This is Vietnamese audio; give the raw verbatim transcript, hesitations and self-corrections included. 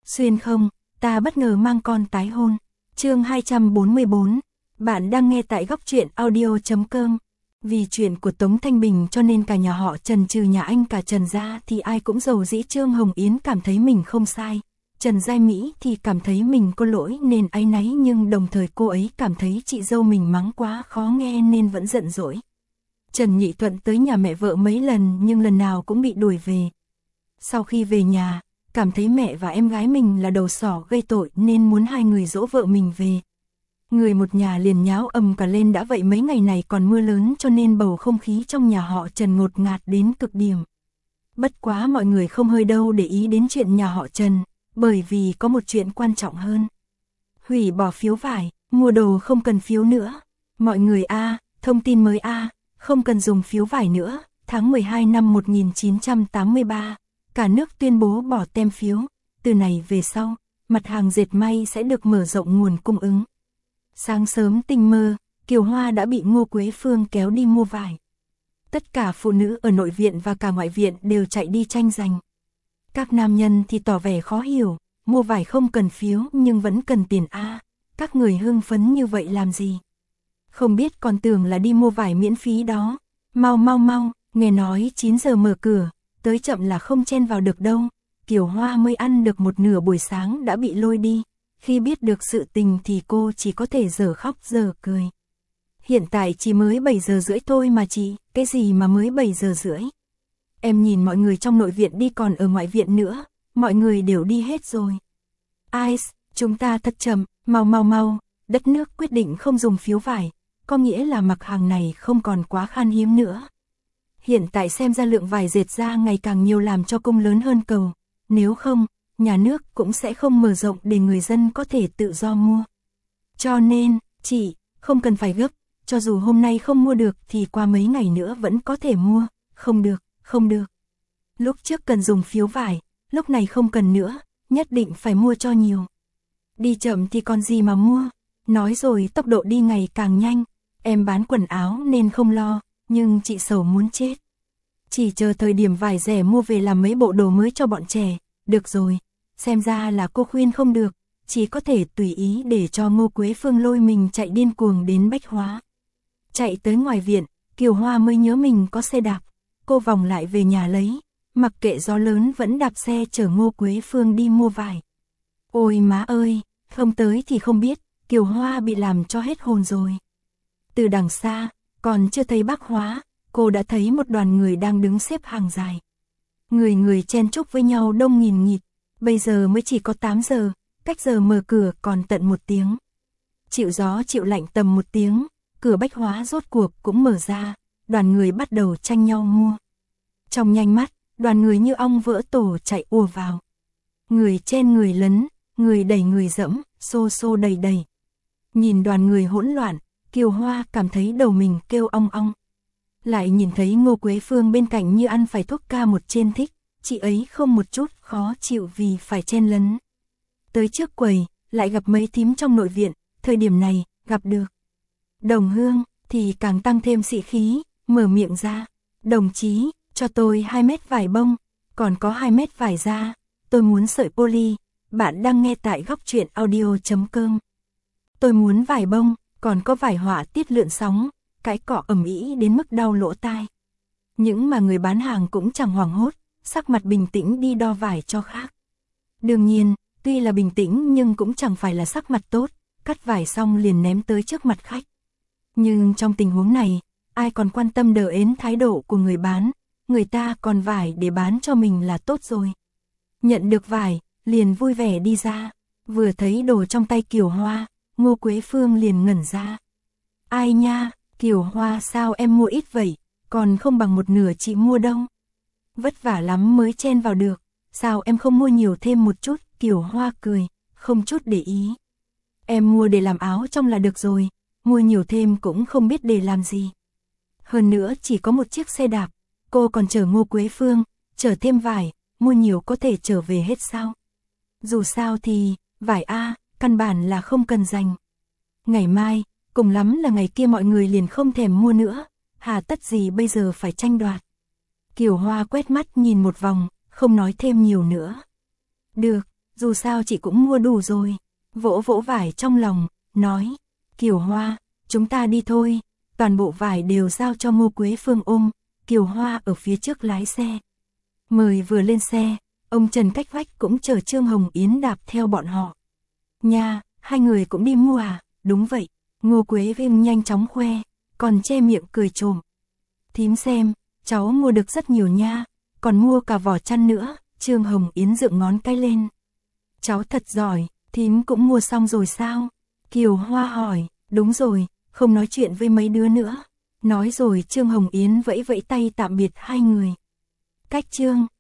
Xuyên không, ta bất ngờ mang con tái hôn. Chương hai trăm bốn mươi bốn. Bạn đang nghe tại góc truyện audio chấm com. Vì chuyện của Tống Thanh Bình cho nên cả nhà họ Trần trừ nhà anh cả Trần gia thì ai cũng giàu dĩ. Trương Hồng Yến cảm thấy mình không sai. Trần Giai Mỹ thì cảm thấy mình có lỗi nên áy náy, nhưng đồng thời cô ấy cảm thấy chị dâu mình mắng quá khó nghe nên vẫn giận dỗi. Trần Nhị Thuận tới nhà mẹ vợ mấy lần nhưng lần nào cũng bị đuổi về. Sau khi về nhà, cảm thấy mẹ và em gái mình là đầu sỏ gây tội nên muốn hai người dỗ vợ mình về. Người một nhà liền nháo ầm cả lên, đã vậy mấy ngày này còn mưa lớn cho nên bầu không khí trong nhà họ Trần ngột ngạt đến cực điểm. Bất quá mọi người không hơi đâu để ý đến chuyện nhà họ Trần, bởi vì có một chuyện quan trọng hơn. Hủy bỏ phiếu vải, mua đồ không cần phiếu nữa. Mọi người a, thông tin mới a, không cần dùng phiếu vải nữa. Tháng mười hai năm một nghìn chín trăm tám mươi ba, cả nước tuyên bố bỏ tem phiếu. Từ này về sau, mặt hàng dệt may sẽ được mở rộng nguồn cung ứng. Sáng sớm tinh mơ, Kiều Hoa đã bị Ngô Quế Phương kéo đi mua vải. Tất cả phụ nữ ở nội viện và cả ngoại viện đều chạy đi tranh giành. Các nam nhân thì tỏ vẻ khó hiểu, mua vải không cần phiếu nhưng vẫn cần tiền a. Các người hưng phấn như vậy làm gì? Không biết còn tưởng là đi mua vải miễn phí đó. Mau mau mau, nghe nói chín giờ mở cửa, tới chậm là không chen vào được đâu. Kiều Hoa mới ăn được một nửa buổi sáng đã bị lôi đi. Khi biết được sự tình thì cô chỉ có thể giờ khóc giờ cười. Hiện tại chỉ mới bảy giờ rưỡi thôi mà chị, cái gì mà mới bảy giờ rưỡi? Em nhìn mọi người trong nội viện đi, còn ở ngoại viện nữa, mọi người đều đi hết rồi. Ice, chúng ta thật chậm, mau mau mau, đất nước quyết định không dùng phiếu vải, có nghĩa là mặt hàng này không còn quá khan hiếm nữa. Hiện tại xem ra lượng vải dệt ra ngày càng nhiều làm cho cung lớn hơn cầu, nếu không, nhà nước cũng sẽ không mở rộng để người dân có thể tự do mua. Cho nên, chị, không cần phải gấp, cho dù hôm nay không mua được thì qua mấy ngày nữa vẫn có thể mua. Không được, không được. Lúc trước cần dùng phiếu vải, lúc này không cần nữa, nhất định phải mua cho nhiều. Đi chậm thì còn gì mà mua, nói rồi tốc độ đi ngày càng nhanh. Em bán quần áo nên không lo, nhưng chị sầu muốn chết. Chỉ chờ thời điểm vải rẻ mua về làm mấy bộ đồ mới cho bọn trẻ. Được rồi, xem ra là cô khuyên không được, chỉ có thể tùy ý để cho Ngô Quế Phương lôi mình chạy điên cuồng đến Bách Hóa. Chạy tới ngoài viện, Kiều Hoa mới nhớ mình có xe đạp, cô vòng lại về nhà lấy, mặc kệ gió lớn vẫn đạp xe chở Ngô Quế Phương đi mua vải. Ôi má ơi, không tới thì không biết, Kiều Hoa bị làm cho hết hồn rồi. Từ đằng xa, còn chưa thấy Bách Hóa, cô đã thấy một đoàn người đang đứng xếp hàng dài. Người người chen chúc với nhau đông nghìn nghịt, bây giờ mới chỉ có tám giờ, cách giờ mở cửa còn tận một tiếng. Chịu gió chịu lạnh tầm một tiếng, cửa Bách Hóa rốt cuộc cũng mở ra, đoàn người bắt đầu tranh nhau mua. Trong nhanh mắt, đoàn người như ong vỡ tổ chạy ùa vào. Người chen người lấn, người đẩy người dẫm, xô xô đầy đầy. Nhìn đoàn người hỗn loạn, Kiều Hoa cảm thấy đầu mình kêu ong ong. Lại nhìn thấy Ngô Quế Phương bên cạnh như ăn phải thuốc ca một trên thích, chị ấy không một chút khó chịu vì phải chen lấn. Tới trước quầy, lại gặp mấy thím trong nội viện, thời điểm này, gặp được Đồng Hương, thì càng tăng thêm sĩ khí, mở miệng ra. Đồng chí, cho tôi hai mét vải bông, còn có hai mét vải da, tôi muốn sợi poly. Bạn đang nghe tại góc truyện audio chấm com. Tôi muốn vải bông, còn có vải họa tiết lượn sóng. Cái cọ ầm ĩ đến mức đau lỗ tai. Những mà người bán hàng cũng chẳng hoảng hốt, sắc mặt bình tĩnh đi đo vải cho khác. Đương nhiên, tuy là bình tĩnh nhưng cũng chẳng phải là sắc mặt tốt, cắt vải xong liền ném tới trước mặt khách. Nhưng trong tình huống này, ai còn quan tâm đờ ến thái độ của người bán, người ta còn vải để bán cho mình là tốt rồi. Nhận được vải, liền vui vẻ đi ra, vừa thấy đồ trong tay Kiều Hoa, Ngô Quế Phương liền ngẩn ra. Ai nha? Kiều Hoa, sao em mua ít vậy, còn không bằng một nửa chị mua đâu. Vất vả lắm mới chen vào được, sao em không mua nhiều thêm một chút? Kiều Hoa cười, không chút để ý. Em mua để làm áo trong là được rồi, mua nhiều thêm cũng không biết để làm gì. Hơn nữa chỉ có một chiếc xe đạp, cô còn chở Ngô Quế Phương, chở thêm vải, mua nhiều có thể trở về hết sao? Dù sao thì, vải A, căn bản là không cần dành. Ngày mai, cùng lắm là ngày kia mọi người liền không thèm mua nữa, hà tất gì bây giờ phải tranh đoạt. Kiều Hoa quét mắt nhìn một vòng, không nói thêm nhiều nữa. Được, dù sao chị cũng mua đủ rồi. Vỗ vỗ vải trong lòng, nói, Kiều Hoa, chúng ta đi thôi. Toàn bộ vải đều giao cho Ngô Quế Phương ôm, Kiều Hoa ở phía trước lái xe. Mời vừa lên xe, ông Trần Cách Vách cũng chở Trương Hồng Yến đạp theo bọn họ. Nha, hai người cũng đi mua à? Đúng vậy, Ngô Quế Phương nhanh chóng khoe, còn che miệng cười trộm. Thím xem, cháu mua được rất nhiều nha, còn mua cả vỏ chăn nữa. Trương Hồng Yến dựng ngón cái lên. Cháu thật giỏi, thím cũng mua xong rồi sao? Kiều Hoa hỏi, đúng rồi, không nói chuyện với mấy đứa nữa. Nói rồi Trương Hồng Yến vẫy vẫy tay tạm biệt hai người. Cách Trương